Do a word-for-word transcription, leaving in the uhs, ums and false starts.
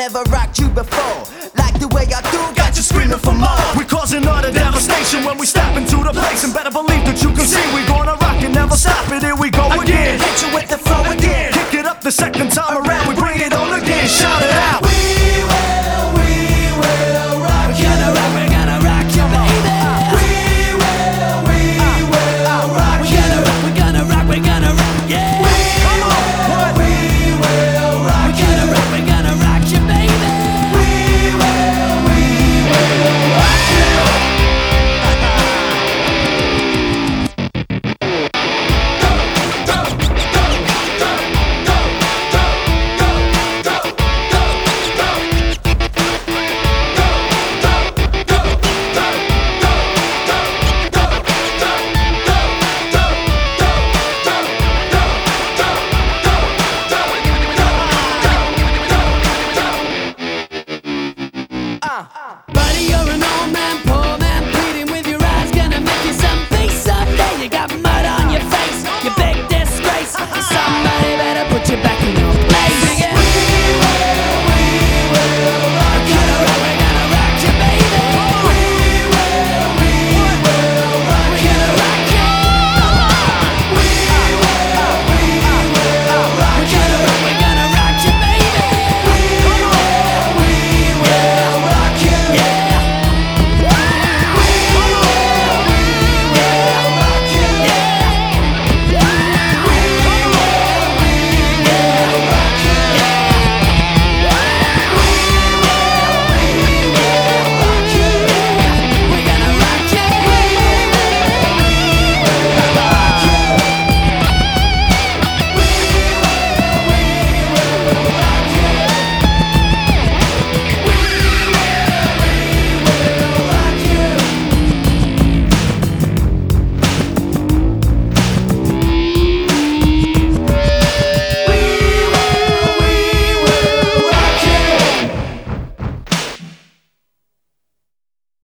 never rocked you before. Like the way I do, got you screaming for more. We causing utter devastation when we step into the place, and better believe that you can see we gonna rock and never stop it. Here we go again. Hit you with the flow again. Kick it up the second time around. We